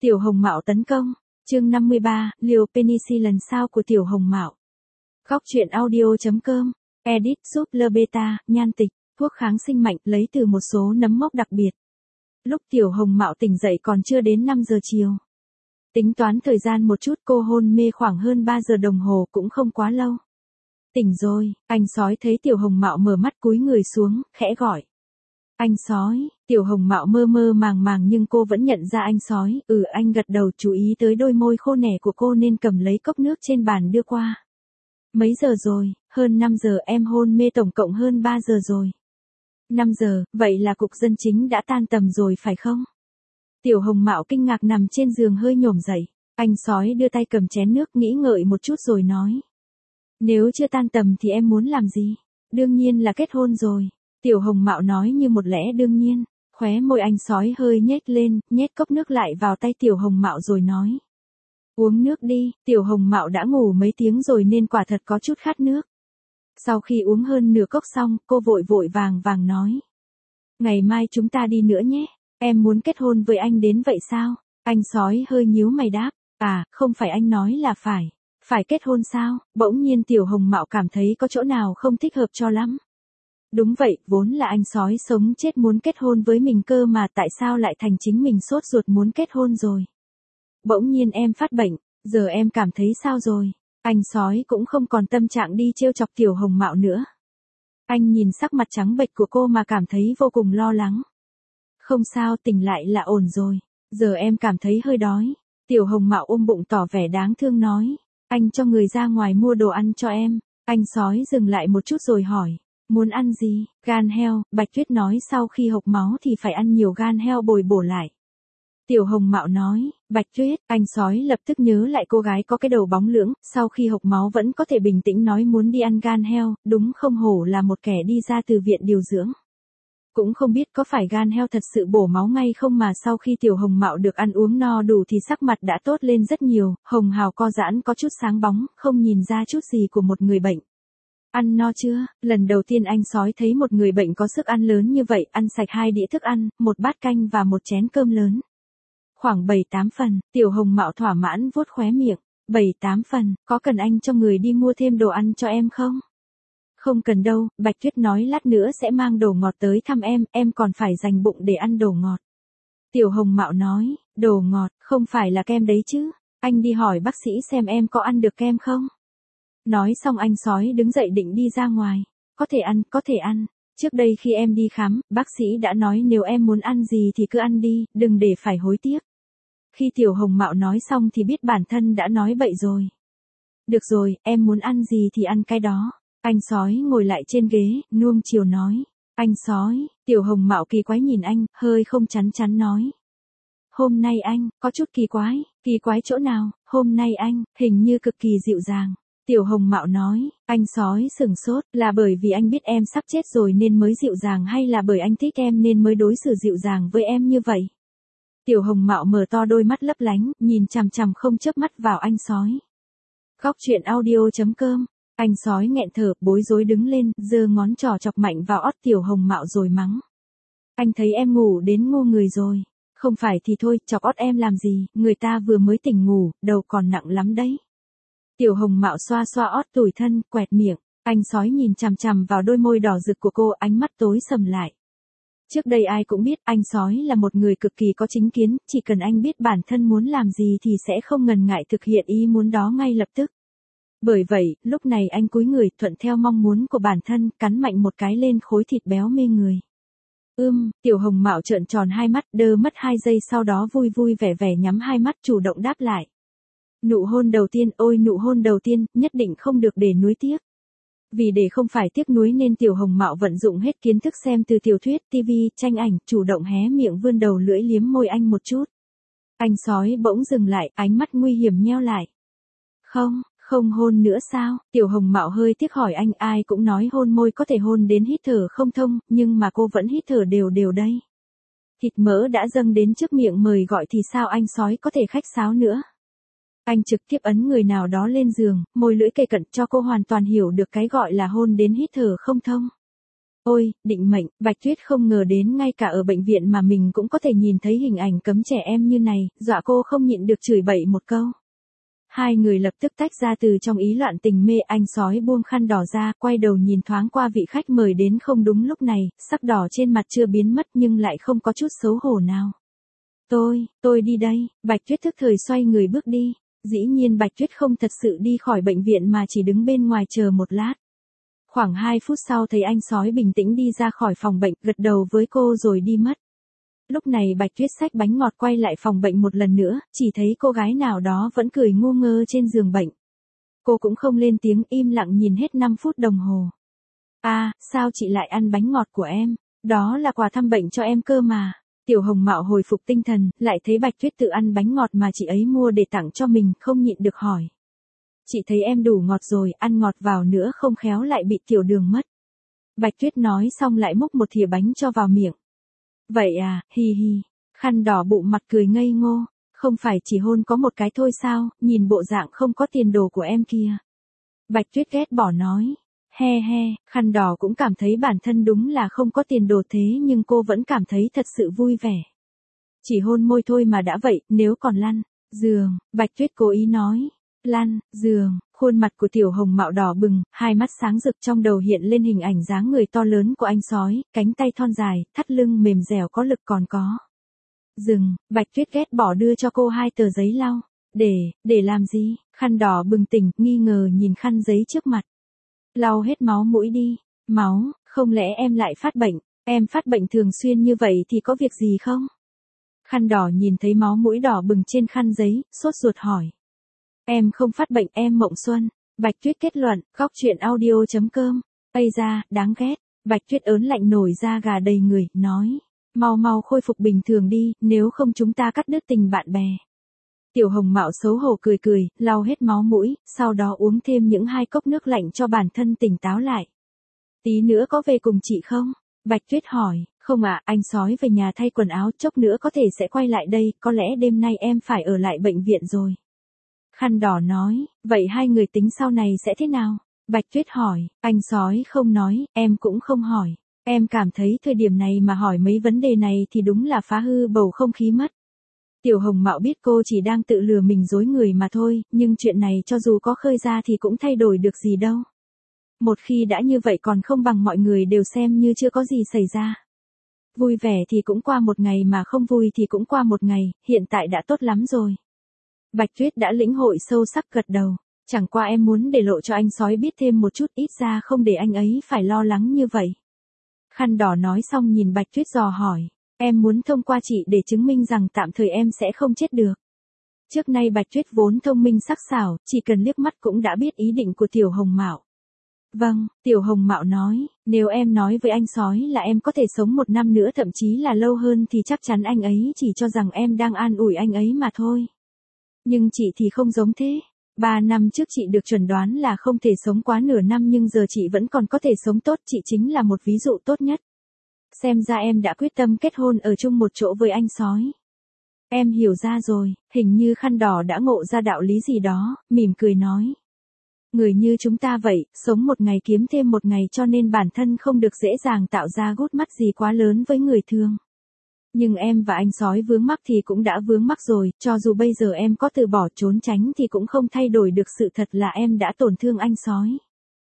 Tiểu Hồng Mạo tấn công. Chương 53, liều penicillin sao của Tiểu Hồng Mạo. Góc truyện audio.com. Edit Super Beta, nhan tịch, thuốc kháng sinh mạnh lấy từ một số nấm mốc đặc biệt. Lúc Tiểu Hồng Mạo tỉnh dậy còn chưa đến 5 giờ chiều. Tính toán thời gian một chút, cô hôn mê khoảng hơn 3 giờ đồng hồ, cũng không quá lâu. Tỉnh rồi, anh sói thấy Tiểu Hồng Mạo mở mắt cúi người xuống, khẽ gọi. Anh sói. Tiểu Hồng Mạo mơ mơ màng màng nhưng cô vẫn nhận ra anh sói. Anh gật đầu, chú ý tới đôi môi khô nẻ của cô nên cầm lấy cốc nước trên bàn đưa qua. Mấy giờ rồi? Hơn 5 giờ, em hôn mê tổng cộng hơn 3 giờ rồi. 5 giờ, vậy là cục dân chính đã tan tầm rồi phải không? Tiểu Hồng Mạo kinh ngạc nằm trên giường hơi nhổm dậy. Anh sói đưa tay cầm chén nước, nghĩ ngợi một chút rồi nói. Nếu chưa tan tầm thì em muốn làm gì? Đương nhiên là kết hôn rồi. Tiểu Hồng Mạo nói như một lẽ đương nhiên. Khóe môi anh sói hơi nhếch lên, nhét cốc nước lại vào tay Tiểu Hồng Mạo rồi nói. Uống nước đi. Tiểu Hồng Mạo đã ngủ mấy tiếng rồi nên quả thật có chút khát nước. Sau khi uống hơn nửa cốc xong, cô vội vội vàng vàng nói. Ngày mai chúng ta đi nữa nhé. Em muốn kết hôn với anh đến vậy sao? Anh sói hơi nhíu mày đáp. À, không phải anh nói là phải kết hôn sao? Bỗng nhiên Tiểu Hồng Mạo cảm thấy có chỗ nào không thích hợp cho lắm. Đúng vậy, vốn là anh sói sống chết muốn kết hôn với mình cơ mà, tại sao lại thành chính mình sốt ruột muốn kết hôn rồi? Bỗng nhiên em phát bệnh, giờ em cảm thấy sao rồi? Anh sói cũng không còn tâm trạng đi trêu chọc Tiểu Hồng Mạo nữa. Anh nhìn sắc mặt trắng bệch của cô mà cảm thấy vô cùng lo lắng. Không sao, tỉnh lại là ổn rồi. Giờ em cảm thấy hơi đói. Tiểu Hồng Mạo ôm bụng tỏ vẻ đáng thương nói. Anh cho người ra ngoài mua đồ ăn cho em. Anh sói dừng lại một chút rồi hỏi. Muốn ăn gì? Gan heo. Bạch Tuyết nói sau khi hộc máu thì phải ăn nhiều gan heo bồi bổ lại. Tiểu Hồng Mạo nói. Bạch Tuyết. Anh sói lập tức nhớ lại cô gái có cái đầu bóng lưỡng, sau khi hộc máu vẫn có thể bình tĩnh nói muốn đi ăn gan heo, đúng không, hổ là một kẻ đi ra từ viện điều dưỡng. Cũng không biết có phải gan heo thật sự bổ máu ngay không mà sau khi Tiểu Hồng Mạo được ăn uống no đủ thì sắc mặt đã tốt lên rất nhiều, hồng hào co giãn có chút sáng bóng, không nhìn ra chút gì của một người bệnh. Ăn no chưa? Lần đầu tiên anh sói thấy một người bệnh có sức ăn lớn như vậy, ăn sạch 2 đĩa thức ăn, một bát canh và một chén cơm lớn. Khoảng 7-8 phần, Tiểu Hồng Mạo thỏa mãn vuốt khóe miệng. 7-8 phần, có cần anh cho người đi mua thêm đồ ăn cho em không? Không cần đâu, Bạch Tuyết nói lát nữa sẽ mang đồ ngọt tới thăm em còn phải dành bụng để ăn đồ ngọt. Tiểu Hồng Mạo nói, đồ ngọt, không phải là kem đấy chứ, anh đi hỏi bác sĩ xem em có ăn được kem không? Nói xong anh sói đứng dậy định đi ra ngoài. Có thể ăn. Trước đây khi em đi khám, bác sĩ đã nói nếu em muốn ăn gì thì cứ ăn đi, đừng để phải hối tiếc. Khi Tiểu Hồng Mạo nói xong thì biết bản thân đã nói bậy rồi. Được rồi, em muốn ăn gì thì ăn cái đó. Anh sói ngồi lại trên ghế, nuông chiều nói. Anh sói. Tiểu Hồng Mạo kỳ quái nhìn anh, hơi không chắn nói. Hôm nay anh, có chút kỳ quái chỗ nào? Hôm nay anh, hình như cực kỳ dịu dàng. Tiểu Hồng Mạo nói, anh sói sừng sốt, là bởi vì anh biết em sắp chết rồi nên mới dịu dàng hay là bởi anh thích em nên mới đối xử dịu dàng với em như vậy? Tiểu Hồng Mạo mở to đôi mắt lấp lánh, nhìn chằm chằm không chớp mắt vào anh sói. Góc truyện audio.com. Anh sói nghẹn thở, bối rối đứng lên, giơ ngón trỏ chọc mạnh vào ót Tiểu Hồng Mạo rồi mắng. Anh thấy em ngủ đến ngu người rồi. Không phải thì thôi, chọc ót em làm gì, người ta vừa mới tỉnh ngủ, đầu còn nặng lắm đấy. Tiểu Hồng Mạo xoa xoa ót tủi thân, quẹt miệng. Anh sói nhìn chằm chằm vào đôi môi đỏ rực của cô, ánh mắt tối sầm lại. Trước đây ai cũng biết anh sói là một người cực kỳ có chính kiến, chỉ cần anh biết bản thân muốn làm gì thì sẽ không ngần ngại thực hiện ý muốn đó ngay lập tức. Bởi vậy, lúc này anh cúi người thuận theo mong muốn của bản thân, cắn mạnh một cái lên khối thịt béo mê người. Tiểu Hồng Mạo trợn tròn hai mắt, đơ mất 2 giây sau đó vui vui vẻ vẻ nhắm hai mắt chủ động đáp lại. Nụ hôn đầu tiên, ôi nụ hôn đầu tiên, nhất định không được để nuối tiếc. Vì để không phải tiếc nuối nên Tiểu Hồng Mạo vận dụng hết kiến thức xem từ tiểu thuyết, tivi, tranh ảnh, chủ động hé miệng vươn đầu lưỡi liếm môi anh một chút. Anh sói bỗng dừng lại, ánh mắt nguy hiểm nheo lại. Không hôn nữa sao? Tiểu Hồng Mạo hơi tiếc hỏi anh, ai cũng nói hôn môi có thể hôn đến hít thở không thông, nhưng mà cô vẫn hít thở đều đều đây. Thịt mỡ đã dâng đến trước miệng mời gọi thì sao anh sói có thể khách sáo nữa? Anh trực tiếp ấn người nào đó lên giường, môi lưỡi kề cận cho cô hoàn toàn hiểu được cái gọi là hôn đến hít thở không thông. Ôi, định mệnh, Bạch Tuyết không ngờ đến ngay cả ở bệnh viện mà mình cũng có thể nhìn thấy hình ảnh cấm trẻ em như này, dọa cô không nhịn được chửi bậy một câu. Hai người lập tức tách ra từ trong ý loạn tình mê, anh sói buông khăn đỏ ra, quay đầu nhìn thoáng qua vị khách mời đến không đúng lúc này, sắc đỏ trên mặt chưa biến mất nhưng lại không có chút xấu hổ nào. Tôi đi đây, Bạch Tuyết thức thời xoay người bước đi. Dĩ nhiên Bạch Tuyết không thật sự đi khỏi bệnh viện mà chỉ đứng bên ngoài chờ một lát. Khoảng 2 phút sau thấy anh sói bình tĩnh đi ra khỏi phòng bệnh, gật đầu với cô rồi đi mất. Lúc này Bạch Tuyết xách bánh ngọt quay lại phòng bệnh một lần nữa, chỉ thấy cô gái nào đó vẫn cười ngu ngơ trên giường bệnh. Cô cũng không lên tiếng, im lặng nhìn hết 5 phút đồng hồ. Sao chị lại ăn bánh ngọt của em? Đó là quà thăm bệnh cho em cơ mà. Tiểu Hồng Mạo hồi phục tinh thần, lại thấy Bạch Tuyết tự ăn bánh ngọt mà chị ấy mua để tặng cho mình, không nhịn được hỏi. Chị thấy em đủ ngọt rồi, ăn ngọt vào nữa không khéo lại bị tiểu đường mất. Bạch Tuyết nói xong lại múc một thìa bánh cho vào miệng. Vậy à, hi hi. Khăn đỏ bụng mặt cười ngây ngô. Không phải chỉ hôn có một cái thôi sao, nhìn bộ dạng không có tiền đồ của em kia. Bạch Tuyết ghét bỏ nói. He he, khăn đỏ cũng cảm thấy bản thân đúng là không có tiền đồ thế nhưng cô vẫn cảm thấy thật sự vui vẻ. Chỉ hôn môi thôi mà đã vậy, nếu còn lăn, giường, Bạch Tuyết cố ý nói. Lăn, giường, khuôn mặt của Tiểu Hồng Mạo đỏ bừng, hai mắt sáng rực, trong đầu hiện lên hình ảnh dáng người to lớn của anh sói, cánh tay thon dài, thắt lưng mềm dẻo có lực còn có. Dừng, Bạch Tuyết ghét bỏ đưa cho cô 2 tờ giấy lau. Để làm gì? Khăn đỏ bừng tỉnh, nghi ngờ nhìn khăn giấy trước mặt. Lau hết máu mũi đi. Máu, không lẽ em lại phát bệnh? Em phát bệnh thường xuyên như vậy thì có việc gì không? Khăn đỏ nhìn thấy máu mũi đỏ bừng trên khăn giấy, sốt ruột hỏi. Em không phát bệnh, em mộng xuân. Bạch Tuyết kết luận, góc truyện audio.com. Ây da, đáng ghét. Bạch Tuyết ớn lạnh nổi da gà đầy người, nói. Mau khôi phục bình thường đi, nếu không chúng ta cắt đứt tình bạn bè. Tiểu Hồng Mạo xấu hổ cười, lau hết máu mũi, sau đó uống thêm những 2 cốc nước lạnh cho bản thân tỉnh táo lại. Tí nữa có về cùng chị không? Bạch Tuyết hỏi, không ạ, anh sói về nhà thay quần áo, chốc nữa có thể sẽ quay lại đây, có lẽ đêm nay em phải ở lại bệnh viện rồi. Khăn đỏ nói, vậy hai người tính sau này sẽ thế nào? Bạch Tuyết hỏi, anh sói không nói, em cũng không hỏi. Em cảm thấy thời điểm này mà hỏi mấy vấn đề này thì đúng là phá hư bầu không khí mất. Tiểu Hồng Mạo biết cô chỉ đang tự lừa mình dối người mà thôi, nhưng chuyện này cho dù có khơi ra thì cũng thay đổi được gì đâu. Một khi đã như vậy còn không bằng mọi người đều xem như chưa có gì xảy ra. Vui vẻ thì cũng qua một ngày mà không vui thì cũng qua một ngày, hiện tại đã tốt lắm rồi. Bạch Tuyết đã lĩnh hội sâu sắc gật đầu. Chẳng qua em muốn để lộ cho anh sói biết thêm một chút, ít ra không để anh ấy phải lo lắng như vậy. Khăn đỏ nói xong nhìn Bạch Tuyết dò hỏi. Em muốn thông qua chị để chứng minh rằng tạm thời em sẽ không chết được. Trước nay Bạch Tuyết vốn thông minh sắc sảo, chỉ cần liếc mắt cũng đã biết ý định của Tiểu Hồng Mạo. Vâng, Tiểu Hồng Mạo nói, nếu em nói với anh sói là em có thể sống 1 năm nữa thậm chí là lâu hơn thì chắc chắn anh ấy chỉ cho rằng em đang an ủi anh ấy mà thôi. Nhưng chị thì không giống thế. 3 năm trước chị được chuẩn đoán là không thể sống quá nửa năm nhưng giờ chị vẫn còn có thể sống tốt, chị chính là một ví dụ tốt nhất. Xem ra em đã quyết tâm kết hôn ở chung một chỗ với anh sói. Em hiểu ra rồi, hình như khăn đỏ đã ngộ ra đạo lý gì đó, mỉm cười nói. Người như chúng ta vậy, sống một ngày kiếm thêm một ngày cho nên bản thân không được dễ dàng tạo ra gút mắt gì quá lớn với người thương. Nhưng em và anh sói vướng mắc thì cũng đã vướng mắc rồi, cho dù bây giờ em có từ bỏ trốn tránh thì cũng không thay đổi được sự thật là em đã tổn thương anh sói.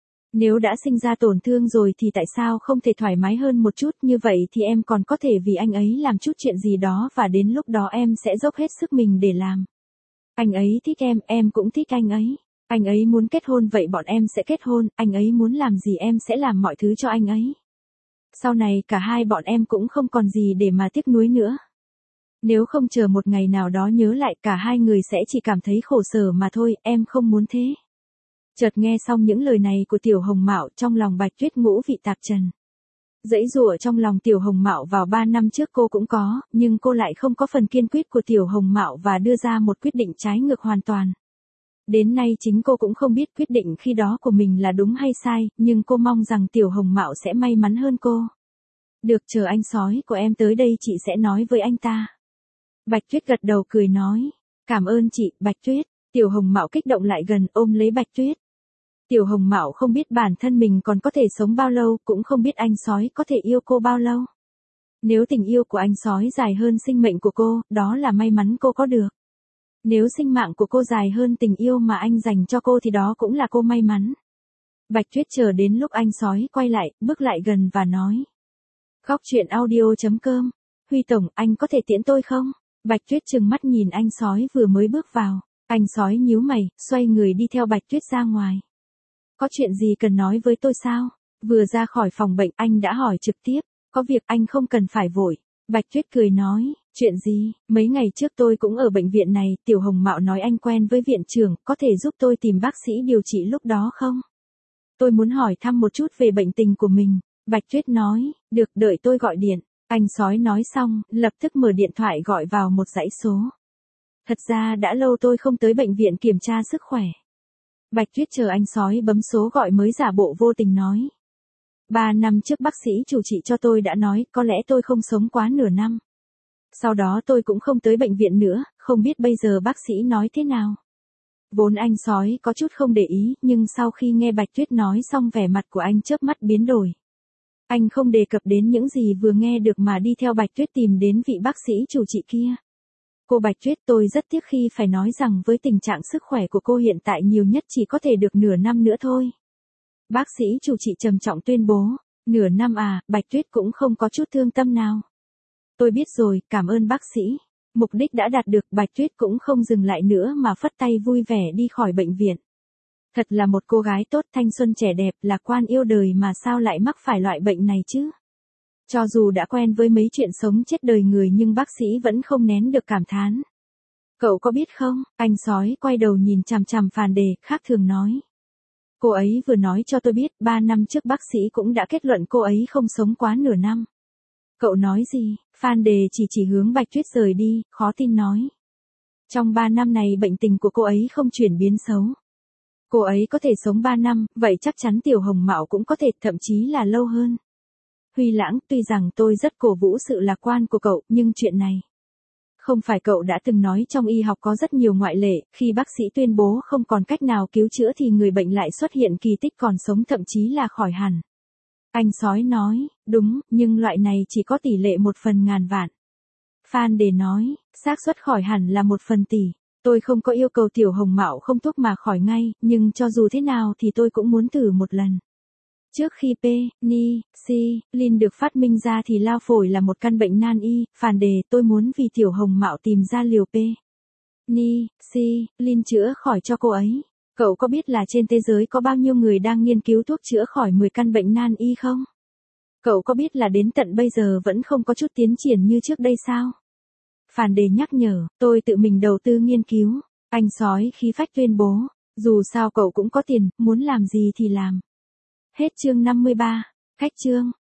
Nếu đã sinh ra tổn thương rồi thì tại sao không thể thoải mái hơn một chút, như vậy thì em còn có thể vì anh ấy làm chút chuyện gì đó và đến lúc đó em sẽ dốc hết sức mình để làm. Anh ấy thích em cũng thích anh ấy. Anh ấy muốn kết hôn vậy bọn em sẽ kết hôn, anh ấy muốn làm gì em sẽ làm mọi thứ cho anh ấy. Sau này cả hai bọn em cũng không còn gì để mà tiếc nuối nữa. Nếu không chờ một ngày nào đó nhớ lại cả hai người sẽ chỉ cảm thấy khổ sở mà thôi, em không muốn thế. Chợt nghe xong những lời này của Tiểu Hồng Mạo, trong lòng Bạch Tuyết ngũ vị tạp trần. Dãy dụa trong lòng Tiểu Hồng Mạo vào 3 năm trước cô cũng có, nhưng cô lại không có phần kiên quyết của Tiểu Hồng Mạo và đưa ra một quyết định trái ngược hoàn toàn. Đến nay chính cô cũng không biết quyết định khi đó của mình là đúng hay sai, nhưng cô mong rằng Tiểu Hồng Mạo sẽ may mắn hơn cô. Được, chờ anh sói của em tới đây chị sẽ nói với anh ta. Bạch Tuyết gật đầu cười nói. Cảm ơn chị, Bạch Tuyết. Tiểu Hồng Mạo kích động lại gần ôm lấy Bạch Tuyết. Tiểu Hồng Mạo không biết bản thân mình còn có thể sống bao lâu, cũng không biết anh sói có thể yêu cô bao lâu. Nếu tình yêu của anh sói dài hơn sinh mệnh của cô, đó là may mắn cô có được. Nếu sinh mạng của cô dài hơn tình yêu mà anh dành cho cô thì đó cũng là cô may mắn. Bạch Tuyết chờ đến lúc anh sói quay lại, bước lại gần và nói. Khóc chuyện audio.com. Huy Tổng, anh có thể tiễn tôi không? Bạch Tuyết trừng mắt nhìn anh sói vừa mới bước vào. Anh sói nhíu mày, xoay người đi theo Bạch Tuyết ra ngoài. Có chuyện gì cần nói với tôi sao? Vừa ra khỏi phòng bệnh anh đã hỏi trực tiếp. Có việc anh không cần phải vội. Bạch Tuyết cười nói, chuyện gì? Mấy ngày trước tôi cũng ở bệnh viện này, Tiểu Hồng Mạo nói anh quen với viện trưởng, có thể giúp tôi tìm bác sĩ điều trị lúc đó không? Tôi muốn hỏi thăm một chút về bệnh tình của mình. Bạch Tuyết nói, được, đợi tôi gọi điện. Anh sói nói xong, lập tức mở điện thoại gọi vào một dãy số. Thật ra đã lâu tôi không tới bệnh viện kiểm tra sức khỏe. Bạch Tuyết chờ anh sói bấm số gọi mới giả bộ vô tình nói. 3 năm trước bác sĩ chủ trị cho tôi đã nói có lẽ tôi không sống quá nửa năm. Sau đó tôi cũng không tới bệnh viện nữa, không biết bây giờ bác sĩ nói thế nào. Vốn anh sói có chút không để ý, nhưng sau khi nghe Bạch Tuyết nói xong vẻ mặt của anh chớp mắt biến đổi. Anh không đề cập đến những gì vừa nghe được mà đi theo Bạch Tuyết tìm đến vị bác sĩ chủ trị kia. Cô Bạch Tuyết, tôi rất tiếc khi phải nói rằng với tình trạng sức khỏe của cô hiện tại nhiều nhất chỉ có thể được nửa năm nữa thôi. Bác sĩ chủ trị trầm trọng tuyên bố, nửa năm à? Bạch Tuyết cũng không có chút thương tâm nào. Tôi biết rồi, cảm ơn bác sĩ. Mục đích đã đạt được, Bạch Tuyết cũng không dừng lại nữa mà phất tay vui vẻ đi khỏi bệnh viện. Thật là một cô gái tốt, thanh xuân trẻ đẹp, lạc quan yêu đời mà sao lại mắc phải loại bệnh này chứ? Cho dù đã quen với mấy chuyện sống chết đời người nhưng bác sĩ vẫn không nén được cảm thán. Cậu có biết không, anh sói quay đầu nhìn chằm chằm Phàn Đề, khác thường nói. Cô ấy vừa nói cho tôi biết 3 năm trước bác sĩ cũng đã kết luận cô ấy không sống quá nửa năm. Cậu nói gì? Phan Đề chỉ hướng Bạch Tuyết rời đi, khó tin nói. Trong 3 năm này bệnh tình của cô ấy không chuyển biến xấu. Cô ấy có thể sống 3 năm, vậy chắc chắn Tiểu Hồng Mạo cũng có thể, thậm chí là lâu hơn. Huy Lãng, tuy rằng tôi rất cổ vũ sự lạc quan của cậu, nhưng chuyện này. Không phải cậu đã từng nói trong y học có rất nhiều ngoại lệ, khi bác sĩ tuyên bố không còn cách nào cứu chữa thì người bệnh lại xuất hiện kỳ tích còn sống thậm chí là khỏi hẳn. Anh sói nói, đúng, nhưng loại này chỉ có tỷ lệ 1/1000 vạn. Phan Đề nói, xác suất khỏi hẳn là 1/1000 tỷ. Tôi không có yêu cầu Tiểu Hồng Mạo không thuốc mà khỏi ngay, nhưng cho dù thế nào thì tôi cũng muốn thử một lần. Trước khi penicillin được phát minh ra thì lao phổi là một căn bệnh nan y. Phàn Đề, tôi muốn vì Tiểu Hồng Mạo tìm ra liều penicillin chữa khỏi cho cô ấy. Cậu có biết là trên thế giới có bao nhiêu người đang nghiên cứu thuốc chữa khỏi 10 căn bệnh nan y không? Cậu có biết là đến tận bây giờ vẫn không có chút tiến triển như trước đây sao? Phàn Đề nhắc nhở, tôi tự mình đầu tư nghiên cứu. Anh sói khí phách tuyên bố, dù sao cậu cũng có tiền, muốn làm gì thì làm. Hết chương 53. Khách chương.